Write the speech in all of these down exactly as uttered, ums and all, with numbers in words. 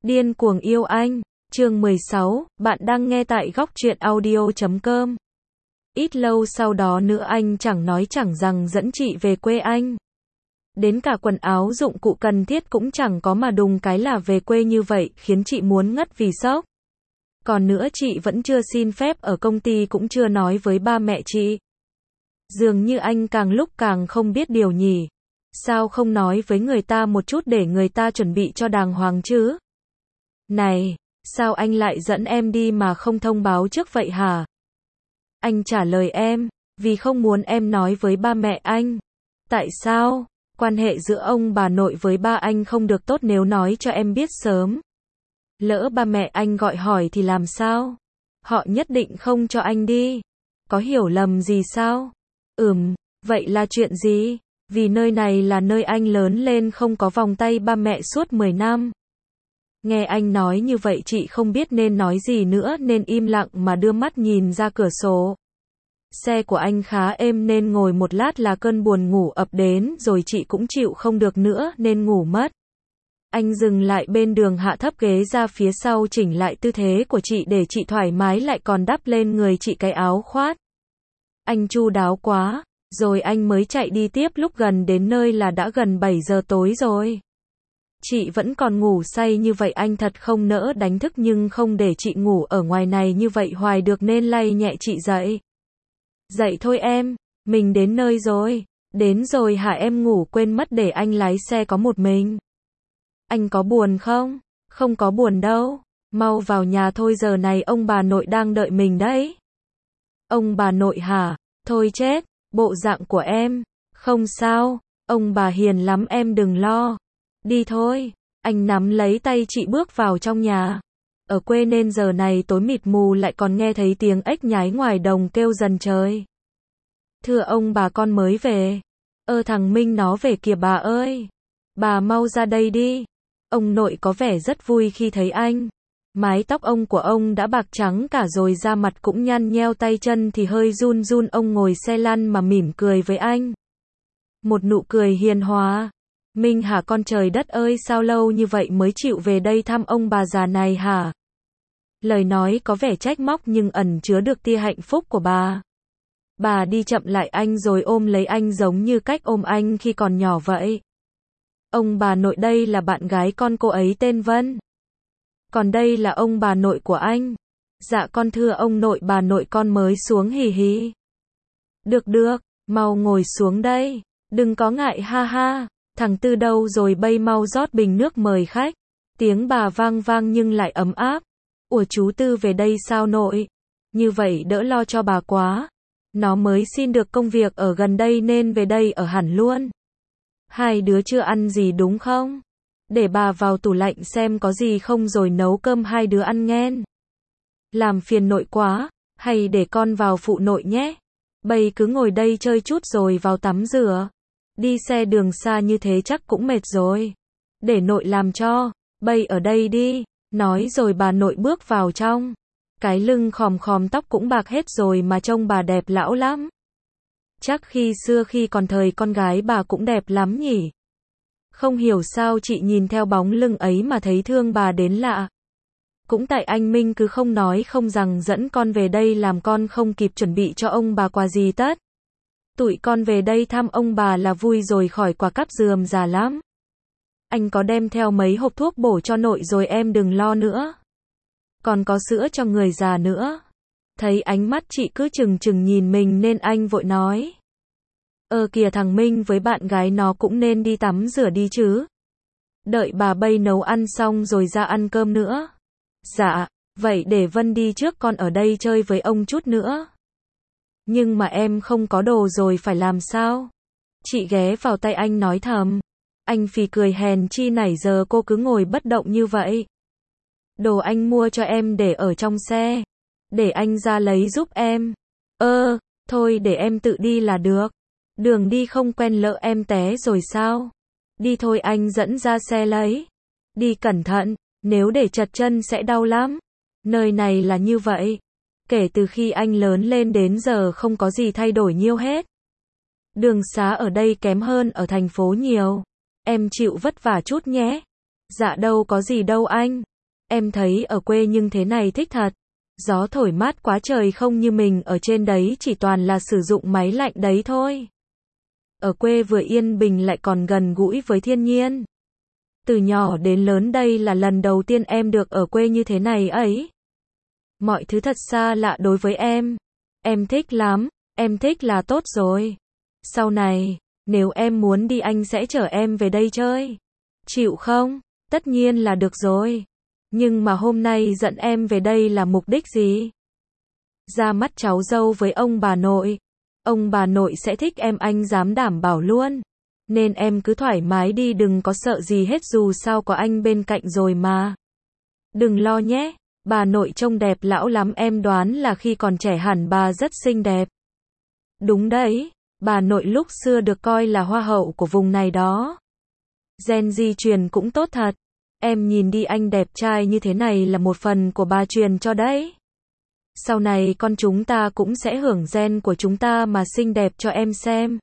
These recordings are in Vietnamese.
Điên cuồng yêu anh, chương mười sáu, bạn đang nghe tại góc truyện audio chấm com. Ít lâu sau đó nữa anh chẳng nói chẳng rằng dẫn chị về quê anh. Đến cả quần áo dụng cụ cần thiết cũng chẳng có mà đùng cái là về quê như vậy, khiến chị muốn ngất vì sốc. Còn nữa chị vẫn chưa xin phép ở công ty cũng chưa nói với ba mẹ chị. Dường như anh càng lúc càng không biết điều nhỉ. Sao không nói với người ta một chút để người ta chuẩn bị cho đàng hoàng chứ? Này, sao anh lại dẫn em đi mà không thông báo trước vậy hả? Anh trả lời em, vì không muốn em nói với ba mẹ anh. Tại sao? Quan hệ giữa ông bà nội với ba anh không được tốt nếu nói cho em biết sớm. Lỡ ba mẹ anh gọi hỏi thì làm sao? Họ nhất định không cho anh đi. Có hiểu lầm gì sao? Ừm, vậy là chuyện gì? Vì nơi này là nơi anh lớn lên không có vòng tay ba mẹ suốt mười năm. Nghe anh nói như vậy chị không biết nên nói gì nữa nên im lặng mà đưa mắt nhìn ra cửa sổ. Xe của anh khá êm nên ngồi một lát là cơn buồn ngủ ập đến rồi chị cũng chịu không được nữa nên ngủ mất. Anh dừng lại bên đường hạ thấp ghế ra phía sau chỉnh lại tư thế của chị để chị thoải mái lại còn đắp lên người chị cái áo khoác. Anh chu đáo quá, rồi anh mới chạy đi tiếp lúc gần đến nơi là đã gần bảy giờ tối rồi. Chị vẫn còn ngủ say như vậy anh thật không nỡ đánh thức nhưng không để chị ngủ ở ngoài này như vậy hoài được nên lay nhẹ chị dậy. Dậy thôi em, mình đến nơi rồi. Đến rồi hả em ngủ quên mất để anh lái xe có một mình. Anh có buồn không? Không có buồn đâu. Mau vào nhà thôi giờ này ông bà nội đang đợi mình đấy. Ông bà nội hả? Thôi chết, bộ dạng của em. Không sao, ông bà hiền lắm em đừng lo. Đi thôi, anh nắm lấy tay chị bước vào trong nhà. Ở quê nên giờ này tối mịt mù lại còn nghe thấy tiếng ếch nhái ngoài đồng kêu dần trời. Thưa ông bà con mới về. Ơ thằng Minh nó về kìa bà ơi. Bà mau ra đây đi. Ông nội có vẻ rất vui khi thấy anh. Mái tóc ông của ông đã bạc trắng cả rồi da mặt cũng nhăn nheo tay chân thì hơi run run ông ngồi xe lăn mà mỉm cười với anh. Một nụ cười hiền hòa. Minh hả con trời đất ơi sao lâu như vậy mới chịu về đây thăm ông bà già này hả? Lời nói có vẻ trách móc nhưng ẩn chứa được tia hạnh phúc của bà. Bà đi chậm lại anh rồi ôm lấy anh giống như cách ôm anh khi còn nhỏ vậy. Ông bà nội đây là bạn gái con cô ấy tên Vân. Còn đây là ông bà nội của anh. Dạ con thưa ông nội bà nội con mới xuống hì hì. Được được, mau ngồi xuống đây. Đừng có ngại ha ha. Thằng Tư đâu rồi bây mau rót bình nước mời khách. Tiếng bà vang vang nhưng lại ấm áp. Ủa chú Tư về đây sao nội? Như vậy đỡ lo cho bà quá. Nó mới xin được công việc ở gần đây nên về đây ở hẳn luôn. Hai đứa chưa ăn gì đúng không? Để bà vào tủ lạnh xem có gì không rồi nấu cơm hai đứa ăn nghen. Làm phiền nội quá, hay để con vào phụ nội nhé. Bây cứ ngồi đây chơi chút rồi vào tắm rửa. Đi xe đường xa như thế chắc cũng mệt rồi. Để nội làm cho, bây ở đây đi. Nói rồi bà nội bước vào trong. Cái lưng khòm khòm tóc cũng bạc hết rồi mà trông bà đẹp lão lắm. Chắc khi xưa khi còn thời con gái bà cũng đẹp lắm nhỉ. Không hiểu sao chị nhìn theo bóng lưng ấy mà thấy thương bà đến lạ. Cũng tại anh Minh cứ không nói không rằng dẫn con về đây làm con không kịp chuẩn bị cho ông bà quà gì tất. Tụi con về đây thăm ông bà là vui rồi khỏi quả cắp dườm già lắm. Anh có đem theo mấy hộp thuốc bổ cho nội rồi em đừng lo nữa. Còn có sữa cho người già nữa. Thấy ánh mắt chị cứ chừng chừng nhìn mình nên anh vội nói. Ờ kìa thằng Minh với bạn gái nó cũng nên đi tắm rửa đi chứ. Đợi bà bây nấu ăn xong rồi ra ăn cơm nữa. Dạ, vậy để Vân đi trước con ở đây chơi với ông chút nữa. Nhưng mà em không có đồ rồi phải làm sao? Chị ghé vào tay anh nói thầm. Anh phì cười hèn chi nãy giờ cô cứ ngồi bất động như vậy. Đồ anh mua cho em để ở trong xe. Để anh ra lấy giúp em. Ơ, thôi để em tự đi là được. Đường đi không quen lỡ em té rồi sao? Đi thôi anh dẫn ra xe lấy. Đi cẩn thận, nếu để trật chân sẽ đau lắm. Nơi này là như vậy. Kể từ khi anh lớn lên đến giờ không có gì thay đổi nhiều hết. Đường xá ở đây kém hơn ở thành phố nhiều. Em chịu vất vả chút nhé. Dạ đâu có gì đâu anh. Em thấy ở quê nhưng thế này thích thật. Gió thổi mát quá trời, không như mình ở trên đấy chỉ toàn là sử dụng máy lạnh đấy thôi. Ở quê vừa yên bình lại còn gần gũi với thiên nhiên. Từ nhỏ đến lớn đây là lần đầu tiên em được ở quê như thế này ấy. Mọi thứ thật xa lạ đối với em. Em thích lắm, em thích là tốt rồi. Sau này, nếu em muốn đi anh sẽ chở em về đây chơi. Chịu không? Tất nhiên là được rồi. Nhưng mà hôm nay dẫn em về đây là mục đích gì? Ra mắt cháu dâu với ông bà nội. Ông bà nội sẽ thích em, anh dám đảm bảo luôn. Nên em cứ thoải mái đi, đừng có sợ gì hết, dù sao có anh bên cạnh rồi mà. Đừng lo nhé, bà nội trông đẹp lão lắm, em đoán là khi còn trẻ hẳn bà rất xinh đẹp. Đúng đấy, bà nội lúc xưa được coi là hoa hậu của vùng này đó. Gen di truyền cũng tốt thật. Em nhìn đi, anh đẹp trai như thế này là một phần của bà truyền cho đấy. Sau này con chúng ta cũng sẽ hưởng gen của chúng ta mà xinh đẹp cho em xem.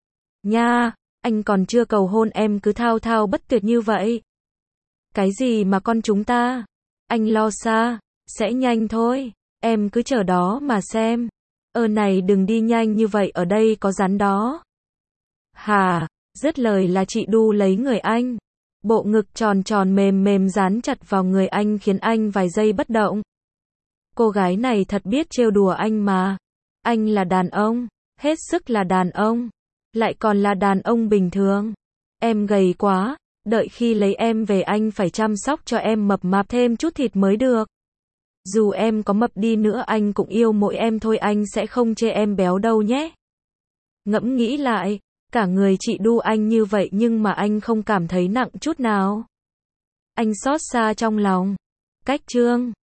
Nha, anh còn chưa cầu hôn em cứ thao thao bất tuyệt như vậy. Cái gì mà con chúng ta? Anh lo xa, sẽ nhanh thôi, em cứ chờ đó mà xem. Ơ này đừng đi nhanh như vậy, ở đây có rắn đó. Hà, dứt lời là chị đu lấy người anh. Bộ ngực tròn tròn mềm mềm dán chặt vào người anh khiến anh vài giây bất động. Cô gái này thật biết trêu đùa anh mà. Anh là đàn ông, hết sức là đàn ông. Lại còn là đàn ông bình thường. Em gầy quá, đợi khi lấy em về anh phải chăm sóc cho em mập mạp thêm chút thịt mới được. Dù em có mập đi nữa anh cũng yêu mỗi em thôi, anh sẽ không chê em béo đâu nhé. Ngẫm nghĩ lại, cả người chị đu anh như vậy nhưng mà anh không cảm thấy nặng chút nào. Anh xót xa trong lòng. Cách chương